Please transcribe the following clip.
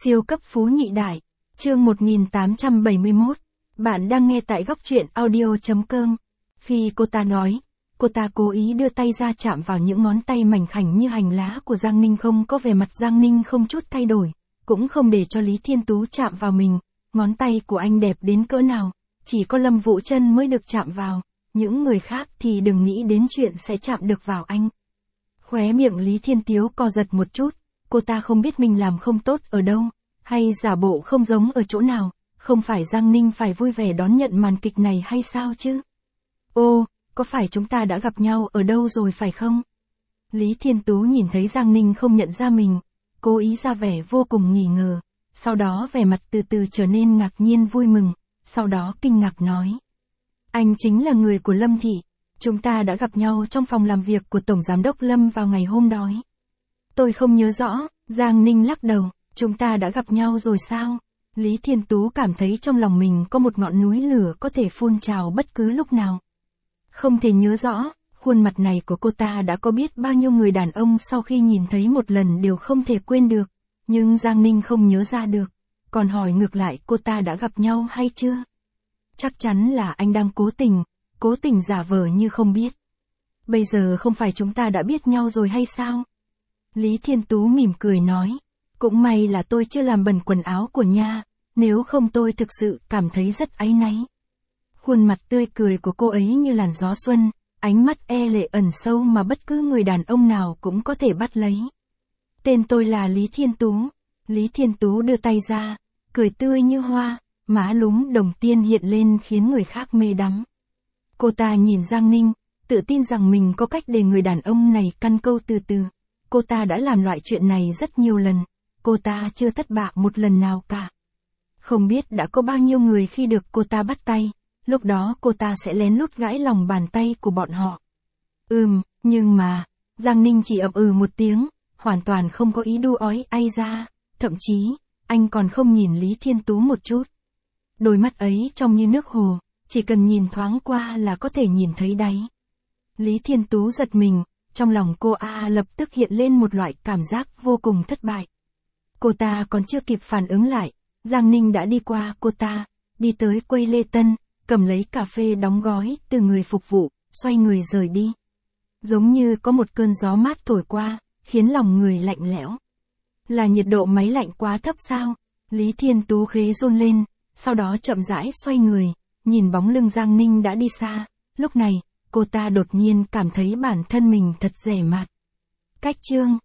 Siêu cấp phú nhị đại, chương 1871, bạn đang nghe tại góc truyện audio.com. Khi cô ta nói, cô ta cố ý đưa tay ra chạm vào những ngón tay mảnh khảnh như hành lá của Giang Ninh, không có vẻ mặt Giang Ninh không chút thay đổi, cũng không để cho Lý Thiên Tú chạm vào mình. Ngón tay của anh đẹp đến cỡ nào, chỉ có Lâm Vũ Trân mới được chạm vào, những người khác thì đừng nghĩ đến chuyện sẽ chạm được vào anh. Khóe miệng Lý Thiên Tiếu co giật một chút, cô ta không biết mình làm không tốt ở đâu, hay giả bộ không giống ở chỗ nào, không phải Giang Ninh phải vui vẻ đón nhận màn kịch này hay sao chứ? Ô, có phải chúng ta đã gặp nhau ở đâu rồi phải không? Lý Thiên Tú nhìn thấy Giang Ninh không nhận ra mình, cố ý ra vẻ vô cùng nghi ngờ, sau đó vẻ mặt từ từ trở nên ngạc nhiên vui mừng, sau đó kinh ngạc nói. Anh chính là người của Lâm Thị, chúng ta đã gặp nhau trong phòng làm việc của Tổng Giám đốc Lâm vào ngày hôm đó. Tôi không nhớ rõ, Giang Ninh lắc đầu, chúng ta đã gặp nhau rồi sao? Lý Thiên Tú cảm thấy trong lòng mình có một ngọn núi lửa có thể phun trào bất cứ lúc nào. Không thể nhớ rõ, khuôn mặt này của cô ta đã có biết bao nhiêu người đàn ông sau khi nhìn thấy một lần đều không thể quên được, nhưng Giang Ninh không nhớ ra được, còn hỏi ngược lại cô ta đã gặp nhau hay chưa? Chắc chắn là anh đang cố tình giả vờ như không biết. Bây giờ không phải chúng ta đã biết nhau rồi hay sao? Lý Thiên Tú mỉm cười nói, cũng may là tôi chưa làm bẩn quần áo của nha, nếu không tôi thực sự cảm thấy rất áy náy. Khuôn mặt tươi cười của cô ấy như làn gió xuân, ánh mắt e lệ ẩn sâu mà bất cứ người đàn ông nào cũng có thể bắt lấy. Tên tôi là Lý Thiên Tú. Lý Thiên Tú đưa tay ra, cười tươi như hoa, má lúm đồng tiền hiện lên khiến người khác mê đắm. Cô ta nhìn Giang Ninh, tự tin rằng mình có cách để người đàn ông này căn câu từ từ. Cô ta đã làm loại chuyện này rất nhiều lần, cô ta chưa thất bại một lần nào cả. Không biết đã có bao nhiêu người khi được cô ta bắt tay, lúc đó cô ta sẽ lén lút gãi lòng bàn tay của bọn họ. Nhưng mà, Giang Ninh chỉ ậm một tiếng, hoàn toàn không có ý đu ói ai ra, thậm chí, anh còn không nhìn Lý Thiên Tú một chút. Đôi mắt ấy trông như nước hồ, chỉ cần nhìn thoáng qua là có thể nhìn thấy đáy. Lý Thiên Tú giật mình, trong lòng cô lập tức hiện lên một loại cảm giác vô cùng thất bại. Cô ta còn chưa kịp phản ứng lại, Giang Ninh đã đi qua cô ta, đi tới quầy lễ tân, cầm lấy cà phê đóng gói từ người phục vụ, xoay người rời đi. Giống như có một cơn gió mát thổi qua, khiến lòng người lạnh lẽo. Là nhiệt độ máy lạnh quá thấp sao? Lý Thiên Tú khế run lên, sau đó chậm rãi xoay người, nhìn bóng lưng Giang Ninh đã đi xa. Lúc này, cô ta đột nhiên cảm thấy bản thân mình thật rẻ mạt. Cách chương